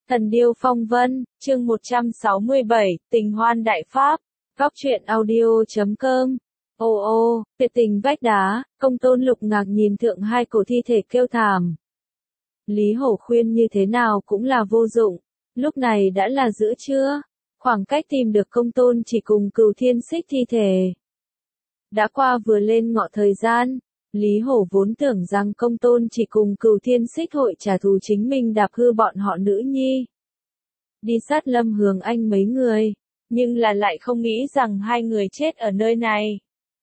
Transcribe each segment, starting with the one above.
Thần điêu phong vân, chương 167, tình hoan đại pháp, góc truyện audio.com. Ô, tuyệt tình vách đá, Công Tôn Lục Ngạc nhìn thượng hai cổ thi thể kêu thảm. Lý Hổ khuyên như thế nào cũng là vô dụng, lúc này đã là giữa trưa, khoảng cách tìm được Công Tôn chỉ cùng Cửu Thiên Xích thi thể. Đã qua vừa lên ngọ thời gian, Lý Hổ vốn tưởng rằng Công Tôn chỉ cùng Cửu Thiên Xích hội trả thù chính mình đạp hư bọn họ nữ nhi. Đi sát Lâm Hướng Anh mấy người, nhưng là lại không nghĩ rằng hai người chết ở nơi này.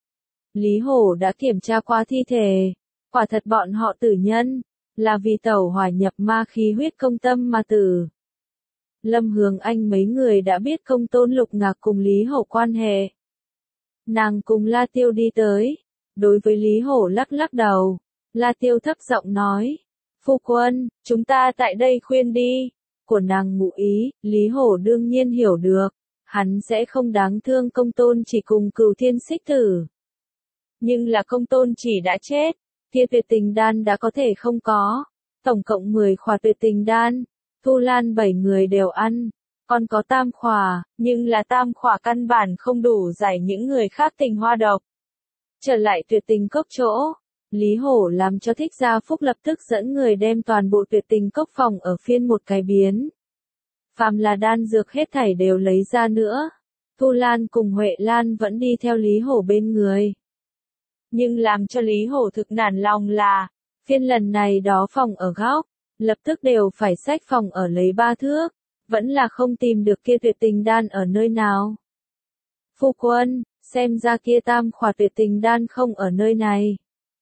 Lý Hổ đã kiểm tra qua thi thể, quả thật bọn họ tử nhân, là vì tẩu hỏa nhập ma khí huyết công tâm mà tử. Lâm Hướng Anh mấy người đã biết Công Tôn Lục Ngạc cùng Lý Hổ quan hệ. Nàng cùng La Tiêu đi tới, đối với Lý Hổ lắc lắc đầu, La Tiêu thấp giọng nói, phu quân, chúng ta tại đây khuyên đi, của nàng ngụ ý, Lý Hổ đương nhiên hiểu được, hắn sẽ không đáng thương Công Tôn chỉ cùng Cửu Thiên Xích tử. Nhưng là Công Tôn chỉ đã chết, kia tuyệt tình đan đã có thể không có, tổng cộng 10 khỏa tuyệt tình đan, Thu Lan 7 người đều ăn. Còn có tam khỏa, nhưng là tam khỏa căn bản không đủ giải những người khác tình hoa độc. Trở lại tuyệt tình cốc chỗ, Lý Hổ làm cho Thích Gia Phúc lập tức dẫn người đem toàn bộ tuyệt tình cốc phòng ở phiên một cái biến. Phàm là đan dược hết thảy đều lấy ra nữa. Thu Lan cùng Huệ Lan vẫn đi theo Lý Hổ bên người. Nhưng làm cho Lý Hổ thực nản lòng là, phiên lần này đó phòng ở góc, lập tức đều phải xách phòng ở lấy 3 thước. Vẫn là không tìm được kia tuyệt tình đan ở nơi nào. Phu quân, xem ra kia tam khỏa tuyệt tình đan không ở nơi này.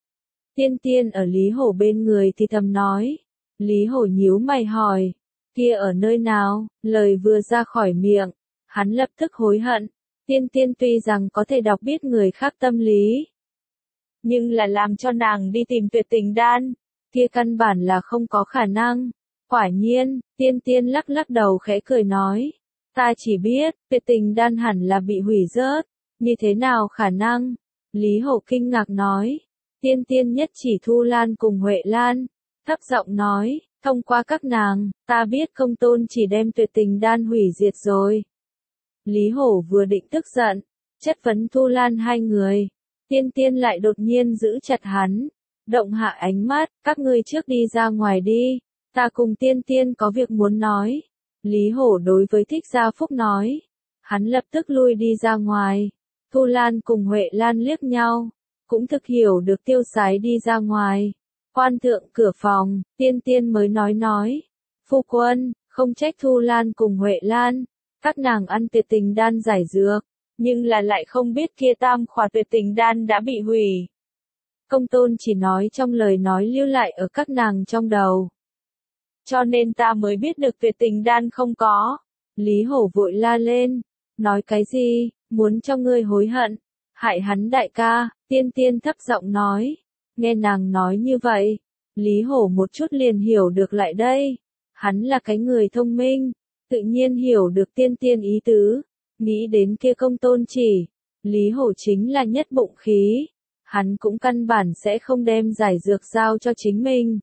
Tiên Tiên ở Lý Hổ bên người thì thầm nói. Lý Hổ nhíu mày hỏi, kia ở nơi nào, lời vừa ra khỏi miệng, hắn lập tức hối hận. Tiên Tiên tuy rằng có thể đọc biết người khác tâm lý, nhưng là làm cho nàng đi tìm tuyệt tình đan, kia căn bản là không có khả năng. Quả nhiên, Tiên Tiên lắc lắc đầu khẽ cười nói, ta chỉ biết, tuyệt tình đan hẳn là bị hủy rớt, như thế nào khả năng? Lý Hổ kinh ngạc nói, Tiên Tiên nhất chỉ Thu Lan cùng Huệ Lan, thấp giọng nói, thông qua các nàng, ta biết Công Tôn chỉ đem tuyệt tình đan hủy diệt rồi. Lý Hổ vừa định tức giận, chất vấn Thu Lan hai người, Tiên Tiên lại đột nhiên giữ chặt hắn, động hạ ánh mắt, các ngươi trước đi ra ngoài đi. Ta cùng Tiên Tiên có việc muốn nói. Lý Hổ đối với Thích Gia Phúc nói. Hắn lập tức lui đi ra ngoài. Thu Lan cùng Huệ Lan liếc nhau. Cũng thực hiểu được tiêu sái đi ra ngoài. Quan thượng cửa phòng, Tiên Tiên mới nói. Phu quân, không trách Thu Lan cùng Huệ Lan. Các nàng ăn tuyệt tình đan giải dược. Nhưng là lại không biết kia tam khỏa tuyệt tình đan đã bị hủy. Công Tôn chỉ nói trong lời nói lưu lại ở các nàng trong đầu. Cho nên ta mới biết được tuyệt tình đan không có. Lý Hổ vội la lên. Nói cái gì, muốn cho ngươi hối hận. Hại hắn đại ca, Tiên Tiên thấp giọng nói. Nghe nàng nói như vậy. Lý Hổ một chút liền hiểu được lại đây. Hắn là cái người thông minh. Tự nhiên hiểu được Tiên Tiên ý tứ. Nghĩ đến kia Công Tôn chỉ. Lý Hổ chính là nhất bụng khí. Hắn cũng căn bản sẽ không đem giải dược giao cho chính mình.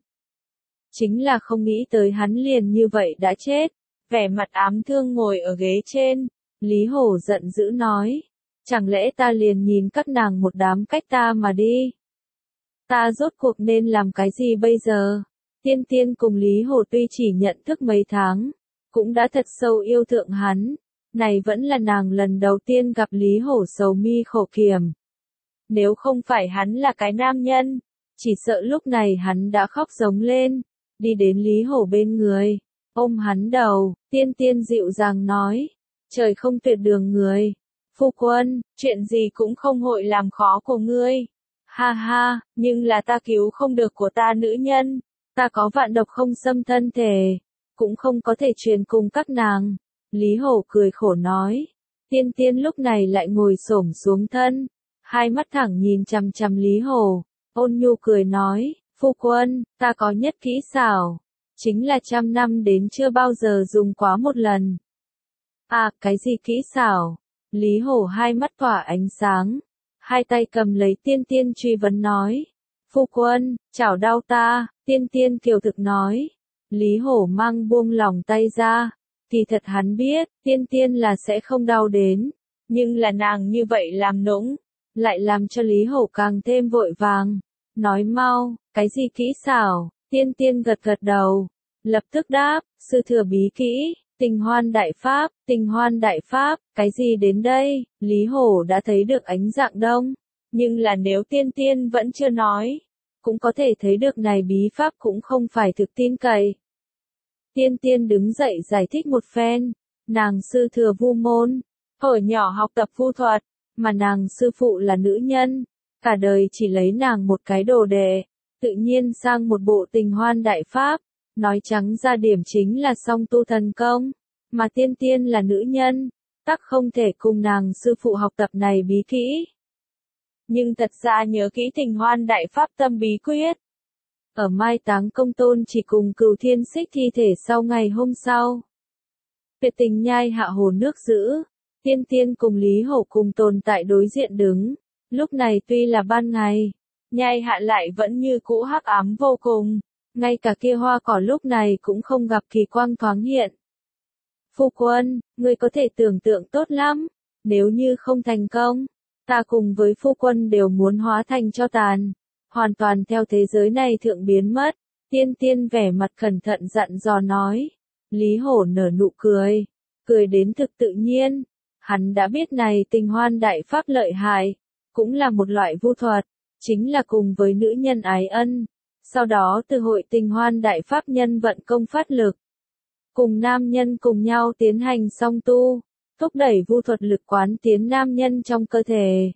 Chính là không nghĩ tới hắn liền như vậy đã chết, vẻ mặt ám thương ngồi ở ghế trên, Lý Hổ giận dữ nói, chẳng lẽ ta liền nhìn các nàng một đám cách ta mà đi. Ta rốt cuộc nên làm cái gì bây giờ? Tiên Tiên cùng Lý Hổ tuy chỉ nhận thức mấy tháng, cũng đã thật sâu yêu thượng hắn, này vẫn là nàng lần đầu tiên gặp Lý Hổ sầu mi khổ kiểm. Nếu không phải hắn là cái nam nhân, chỉ sợ lúc này hắn đã khóc giống lên. Đi đến Lý Hổ bên người, ôm hắn đầu, Tiên Tiên dịu dàng nói, trời không tuyệt đường người. Phu quân, chuyện gì cũng không hội làm khó của ngươi. Ha ha, nhưng là ta cứu không được của ta nữ nhân, ta có vạn độc không xâm thân thể, cũng không có thể truyền cùng các nàng. Lý Hổ cười khổ nói, Tiên Tiên lúc này lại ngồi xổm xuống thân, hai mắt thẳng nhìn chằm chằm Lý Hổ, ôn nhu cười nói, phu quân, ta có nhất kỹ xảo, chính là 100 năm đến chưa bao giờ dùng quá một lần. À, cái gì kỹ xảo? Lý Hổ hai mắt tỏa ánh sáng, hai tay cầm lấy Tiên Tiên truy vấn nói. Phu quân, chảo đau ta, Tiên Tiên kiều thực nói. Lý Hổ mang buông lòng tay ra. Kỳ thật hắn biết, tiên tiên là sẽ không đau đến. Nhưng là nàng như vậy làm nũng, lại làm cho Lý Hổ càng thêm vội vàng. Nói mau, cái gì kỹ xảo, tiên tiên gật gật đầu. Lập tức đáp, sư thừa bí kỹ, tình hoan đại pháp, cái gì đến đây, Lý Hổ đã thấy được ánh dạng đông. Nhưng là nếu tiên tiên vẫn chưa nói, cũng có thể thấy được này bí pháp cũng không phải thực tin cậy. Tiên tiên đứng dậy giải thích một phen, nàng sư thừa vu môn, hồi nhỏ học tập vu thuật, mà nàng sư phụ là nữ nhân, cả đời chỉ lấy nàng một cái đồ đệ, tự nhiên sang một bộ tình hoan đại pháp, nói trắng ra điểm chính là song tu thần công, mà tiên tiên là nữ nhân, tắc không thể cùng nàng sư phụ học tập này bí kỹ. Nhưng thật ra nhớ kỹ tình hoan đại pháp tâm bí quyết. Ở mai táng Công Tôn chỉ cùng Cửu Thiên Xích thi thể sau ngày hôm sau. Tuyệt tình nhai hạ hồ nước giữ, tiên tiên cùng Lý Hổ cùng tồn tại đối diện đứng. Lúc này tuy là ban ngày, nhai hạ lại vẫn như cũ hắc ám vô cùng. Ngay cả kia hoa cỏ lúc này cũng không gặp kỳ quang thoáng hiện. Phu quân, ngươi có thể tưởng tượng tốt lắm, nếu như không thành công, ta cùng với phu quân đều muốn hóa thành cho tàn, hoàn toàn theo thế giới này thượng biến mất. Tiên tiên vẻ mặt cẩn thận dặn dò nói. Lý Hổ nở nụ cười, cười đến thực tự nhiên. Hắn đã biết này tình hoan đại pháp lợi hại, cũng là một loại vu thuật, chính là cùng với nữ nhân ái ân. Sau đó từ hội tình hoan đại pháp nhân vận công phát lực, cùng nam nhân cùng nhau tiến hành song tu, thúc đẩy vu thuật lực quán tiến nam nhân trong cơ thể.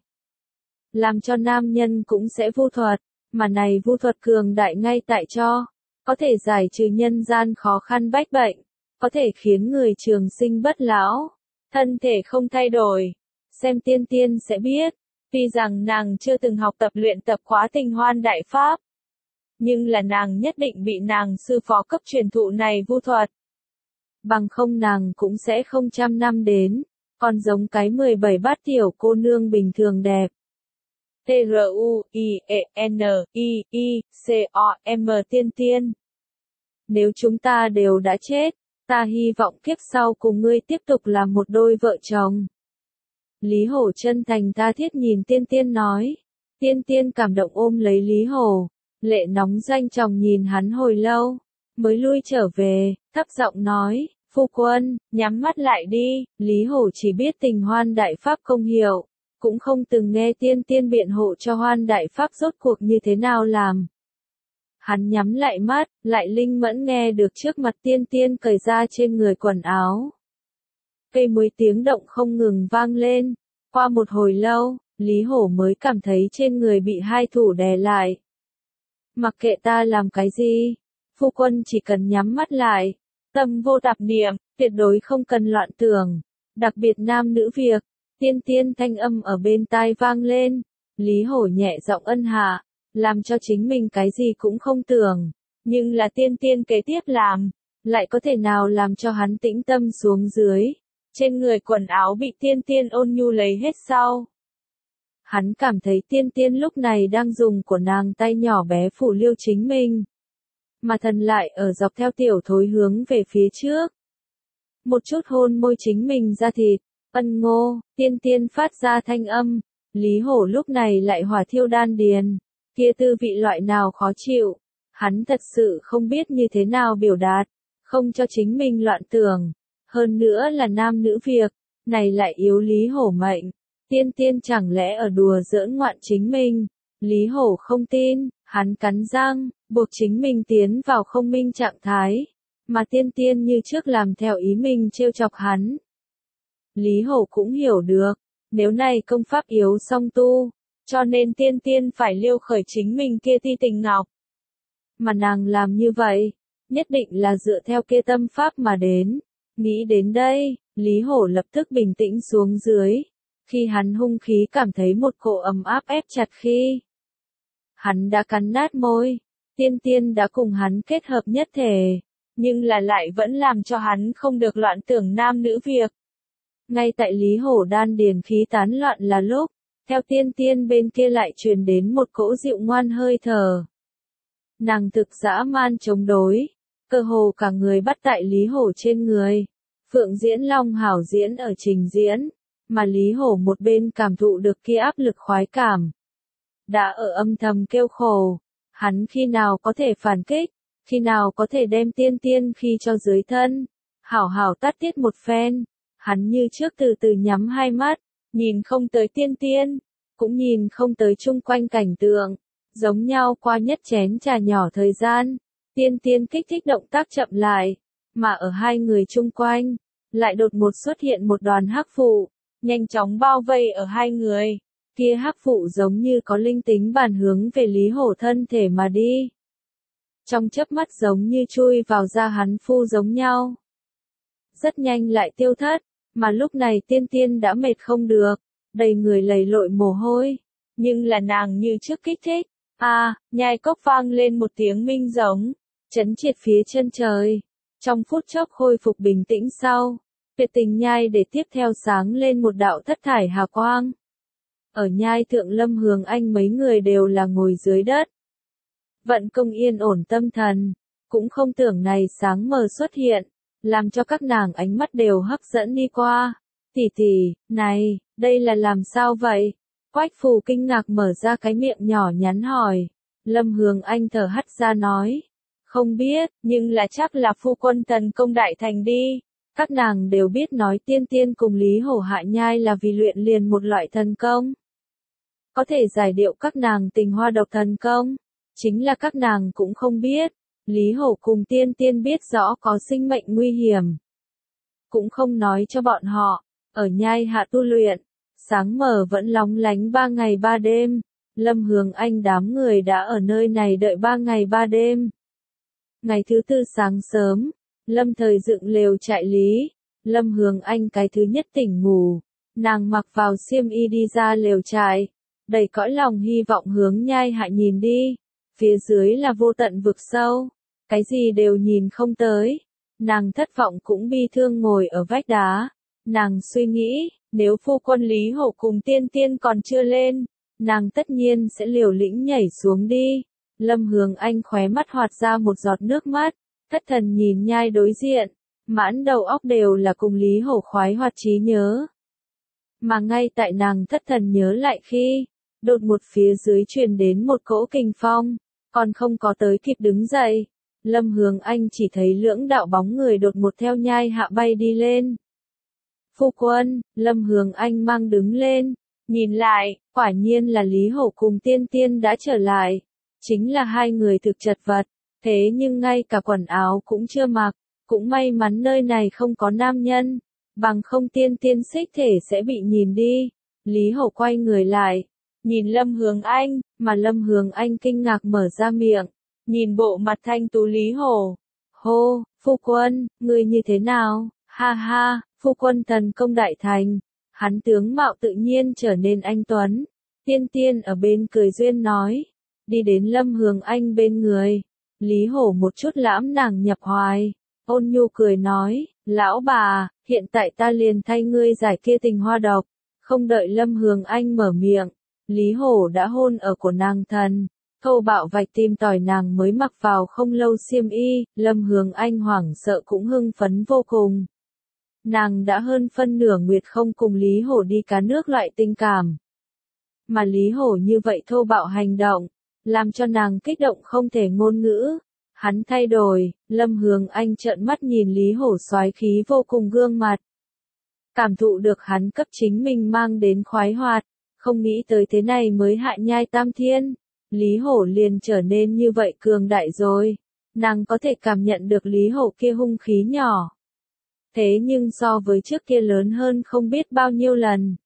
Làm cho nam nhân cũng sẽ vu thuật, mà này vu thuật cường đại ngay tại cho, có thể giải trừ nhân gian khó khăn bách bệnh, có thể khiến người trường sinh bất lão, thân thể không thay đổi. Xem tiên tiên sẽ biết, tuy rằng nàng chưa từng học tập luyện tập khóa tình hoan đại pháp, nhưng là nàng nhất định bị nàng sư phó cấp truyền thụ này vu thuật. Bằng không nàng cũng sẽ không trăm năm đến, còn giống cái 17 bát tiểu cô nương bình thường đẹp. T-R-U-I-E-N-I-I-C-O-M tiên tiên. Nếu chúng ta đều đã chết, ta hy vọng kiếp sau cùng ngươi tiếp tục làm một đôi vợ chồng. Lý Hổ chân thành tha thiết nhìn tiên tiên nói. Tiên tiên cảm động ôm lấy Lý Hổ, lệ nóng doanh tròng nhìn hắn hồi lâu, mới lui trở về, thấp giọng nói, phu quân, nhắm mắt lại đi. Lý Hổ chỉ biết tình hoan đại pháp công hiệu, cũng không từng nghe tiên tiên biện hộ cho hoan đại pháp rốt cuộc như thế nào làm. Hắn nhắm lại mắt, lại linh mẫn nghe được trước mặt tiên tiên cởi ra trên người quần áo. Cây muối tiếng động không ngừng vang lên. Qua một hồi lâu, Lý Hổ mới cảm thấy trên người bị hai thủ đè lại. Mặc kệ ta làm cái gì, phu quân chỉ cần nhắm mắt lại, tâm vô tạp niệm, tuyệt đối không cần loạn tưởng, đặc biệt nam nữ việc. Tiên tiên thanh âm ở bên tai vang lên, Lý Hổ nhẹ giọng ân hạ, làm cho chính mình cái gì cũng không tưởng, nhưng là tiên tiên kế tiếp làm, lại có thể nào làm cho hắn tĩnh tâm xuống dưới. Trên người quần áo bị tiên tiên ôn nhu lấy hết sau. Hắn cảm thấy tiên tiên lúc này đang dùng của nàng tay nhỏ bé phủ liêu chính mình. Mà thần lại ở dọc theo tiểu thối hướng về phía trước. Một chút hôn môi chính mình ra thịt, ân ngô, tiên tiên phát ra thanh âm. Lý Hổ lúc này lại hỏa thiêu đan điền. Kia tư vị loại nào khó chịu. Hắn thật sự không biết như thế nào biểu đạt, không cho chính mình loạn tưởng. Hơn nữa là nam nữ việc, này lại yếu Lý Hổ mệnh. Tiên tiên chẳng lẽ ở đùa giỡn ngoạn chính mình. Lý Hổ không tin, hắn cắn răng, buộc chính mình tiến vào không minh trạng thái. Mà tiên tiên như trước làm theo ý mình trêu chọc hắn. Lý Hổ cũng hiểu được, nếu này công pháp yếu song tu, cho nên tiên tiên phải liêu khởi chính mình kia ti tình ngọc. Mà nàng làm như vậy, nhất định là dựa theo kia tâm pháp mà đến. Nghĩ đến đây, Lý Hổ lập tức bình tĩnh xuống dưới. Khi hắn hung khí cảm thấy một cỗ ấm áp ép chặt khi hắn đã cắn nát môi, tiên tiên đã cùng hắn kết hợp nhất thể, nhưng là lại vẫn làm cho hắn không được loạn tưởng nam nữ việc. Ngay tại Lý Hổ đan điền khí tán loạn là lúc, theo tiên tiên bên kia lại truyền đến một cỗ dịu ngoan hơi thở. Nàng thực dã man chống đối, cơ hồ cả người bắt tại Lý Hổ trên người. Phượng Diễn Long hảo diễn ở trình diễn, mà Lý Hổ một bên cảm thụ được kia áp lực khoái cảm. Đã ở âm thầm kêu khổ, hắn khi nào có thể phản kích, khi nào có thể đem Tiên Tiên khi cho dưới thân, hảo hảo tát tiết một phen. Hắn như trước từ từ nhắm hai mắt, nhìn không tới Tiên Tiên, cũng nhìn không tới chung quanh cảnh tượng, giống nhau qua nhất chén trà nhỏ thời gian, Tiên Tiên kích thích động tác chậm lại, mà ở hai người chung quanh, lại đột ngột xuất hiện một đoàn hắc phụ, nhanh chóng bao vây ở hai người. Kia hắc phụ giống như có linh tính bàn hướng về Lý Hổ thân thể mà đi. Trong chớp mắt giống như chui vào da hắn phu giống nhau. Rất nhanh lại tiêu thất, mà lúc này Tiên Tiên đã mệt không được, đầy người lầy lội mồ hôi, nhưng là nàng như trước kích thích. Nhai cốc vang lên một tiếng minh giống, chấn triệt phía chân trời. Trong phút chốc khôi phục bình tĩnh sau, tuyệt tình nhai để tiếp theo sáng lên một đạo thất thải hào quang. Ở nhai thượng Lâm Hường Anh mấy người đều là ngồi dưới đất. Vận Công yên ổn tâm thần, cũng không tưởng này sáng mờ xuất hiện, làm cho các nàng ánh mắt đều hấp dẫn đi qua. Tỷ tỷ, này, đây là làm sao vậy? Quách Phù kinh ngạc mở ra cái miệng nhỏ nhắn hỏi. Lâm Hường Anh thở hắt ra nói. Không biết, nhưng là chắc là phu quân tấn công đại thành đi. Các nàng đều biết nói Tiên Tiên cùng Lý Hổ hạ nhai là vì luyện liền một loại thần công. Có thể giải điệu các nàng tình hoa độc thần công. Chính là các nàng cũng không biết. Lý Hổ cùng Tiên Tiên biết rõ có sinh mệnh nguy hiểm. Cũng không nói cho bọn họ. Ở nhai hạ tu luyện. Sáng mở vẫn lóng lánh 3 ngày 3 đêm. Lâm Hường Anh đám người đã ở nơi này đợi 3 ngày 3 đêm. Ngày thứ tư sáng sớm, Lâm Thời dựng lều trại Lý. Lâm Hường Anh cái thứ nhất tỉnh ngủ. Nàng mặc vào xiêm y đi ra lều trại. Đầy cõi lòng hy vọng hướng nhai hạ nhìn đi. Phía dưới là vô tận vực sâu. Cái gì đều nhìn không tới. Nàng thất vọng cũng bi thương ngồi ở vách đá. Nàng suy nghĩ, nếu phu quân Lý Hổ cùng Tiên Tiên còn chưa lên, nàng tất nhiên sẽ liều lĩnh nhảy xuống đi. Lâm Hường Anh khóe mắt hoạt ra một giọt nước mắt, thất thần nhìn nhai đối diện, mãn đầu óc đều là cùng Lý Hổ khoái hoạt trí nhớ. Mà ngay tại nàng thất thần nhớ lại khi, đột một phía dưới truyền đến một cỗ kình phong, còn không có tới kịp đứng dậy. Lâm Hường Anh chỉ thấy lưỡng đạo bóng người đột một theo nhai hạ bay đi lên. Phu quân, Lâm Hường Anh mang đứng lên, nhìn lại, quả nhiên là Lý Hổ cùng Tiên Tiên đã trở lại. Chính là hai người thực chật vật, thế nhưng ngay cả quần áo cũng chưa mặc, cũng may mắn nơi này không có nam nhân, bằng không Tiên Tiên xích thể sẽ bị nhìn đi. Lý Hổ quay người lại, nhìn Lâm Hường Anh, mà Lâm Hường Anh kinh ngạc mở ra miệng, nhìn bộ mặt thanh tú Lý Hổ. Hô, phu quân, ngươi như thế nào? Ha ha, phu quân thần công đại thành. Hắn tướng mạo tự nhiên trở nên anh tuấn. Tiên Tiên ở bên cười duyên nói. Đi đến Lâm Hường Anh bên người. Lý Hổ một chút lãm nàng nhập hoài. Ôn nhu cười nói, lão bà, hiện tại ta liền thay ngươi giải kia tình hoa độc. Không đợi Lâm Hường Anh mở miệng, Lý Hổ đã hôn ở cổ nàng thần. Thô bạo vạch tim tỏi nàng mới mặc vào không lâu xiêm y, Lâm Hường Anh hoảng sợ cũng hưng phấn vô cùng. Nàng đã hơn phân nửa nguyệt không cùng Lý Hổ đi cá nước loại tình cảm. Mà Lý Hổ như vậy thô bạo hành động, làm cho nàng kích động không thể ngôn ngữ. Hắn thay đổi, Lâm Hường Anh trợn mắt nhìn Lý Hổ soái khí vô cùng gương mặt. Cảm thụ được hắn cấp chính mình mang đến khoái hoạt, không nghĩ tới thế này mới hại nhai tam thiên. Lý Hổ liền trở nên như vậy cường đại rồi. Nàng có thể cảm nhận được Lý Hổ kia hung khí nhỏ. Thế nhưng so với trước kia lớn hơn không biết bao nhiêu lần.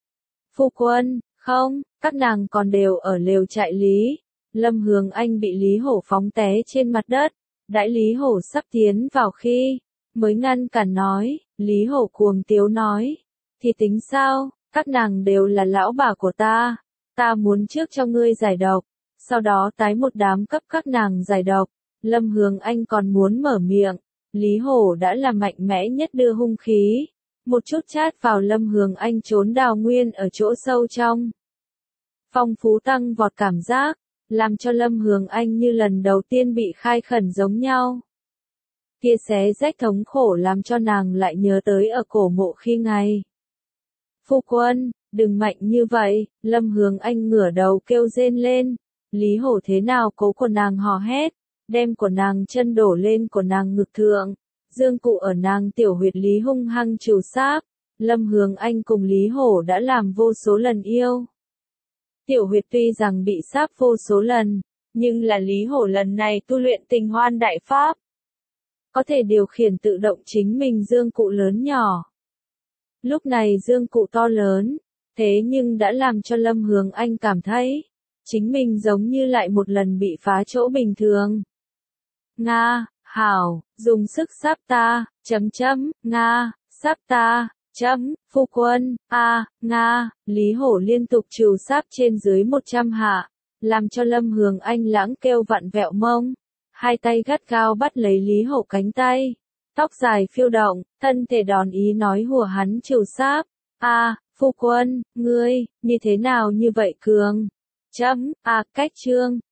Phu quân, không, các nàng còn đều ở lều trại Lý. Lâm Hường Anh bị Lý Hổ phóng té trên mặt đất. Đãi Lý Hổ sắp tiến vào khi, mới ngăn cản nói, Lý Hổ cuồng tiếu nói. Thì tính sao, các nàng đều là lão bà của ta. Ta muốn trước cho ngươi giải độc, sau đó tái một đám cấp các nàng giải độc. Lâm Hường Anh còn muốn mở miệng. Lý Hổ đã là mạnh mẽ nhất đưa hung khí. Một chút chát vào Lâm Hường Anh trốn đào nguyên ở chỗ sâu trong. Phong phú tăng vọt cảm giác, làm cho Lâm Hường Anh như lần đầu tiên bị khai khẩn giống nhau. kia xé rách thống khổ làm cho nàng lại nhớ tới ở cổ mộ khi ngày. Phu quân, đừng mạnh như vậy, Lâm Hướng Anh ngửa đầu kêu rên lên. Lý Hổ thế nào cố của nàng hò hét, đem của nàng chân đổ lên của nàng ngực thượng. Dương Cụ ở nàng tiểu huyệt lý hung hăng trừ sáp. Lâm Hướng Anh cùng Lý Hổ đã làm vô số lần yêu. Tiểu huyệt tuy rằng bị sáp vô số lần, nhưng là Lý Hổ lần này tu luyện Tình Hoan Đại Pháp. Có thể điều khiển tự động chính mình Dương Cụ lớn nhỏ. Lúc này Dương Cụ to lớn, thế nhưng đã làm cho Lâm Hướng Anh cảm thấy, chính mình giống như lại một lần bị phá chỗ bình thường. Nga, hảo, dùng sức sáp ta, Nga, sáp ta, phu quân, Nga, Lý Hổ liên tục trừ sáp trên dưới 100 hạ, làm cho Lâm Hướng Anh lãng kêu vặn vẹo mông, hai tay gắt gao bắt lấy Lý Hổ cánh tay, tóc dài phiêu động, thân thể đòn ý nói hùa hắn trừ sáp, phu quân, ngươi, như thế nào như vậy cường, cách trương,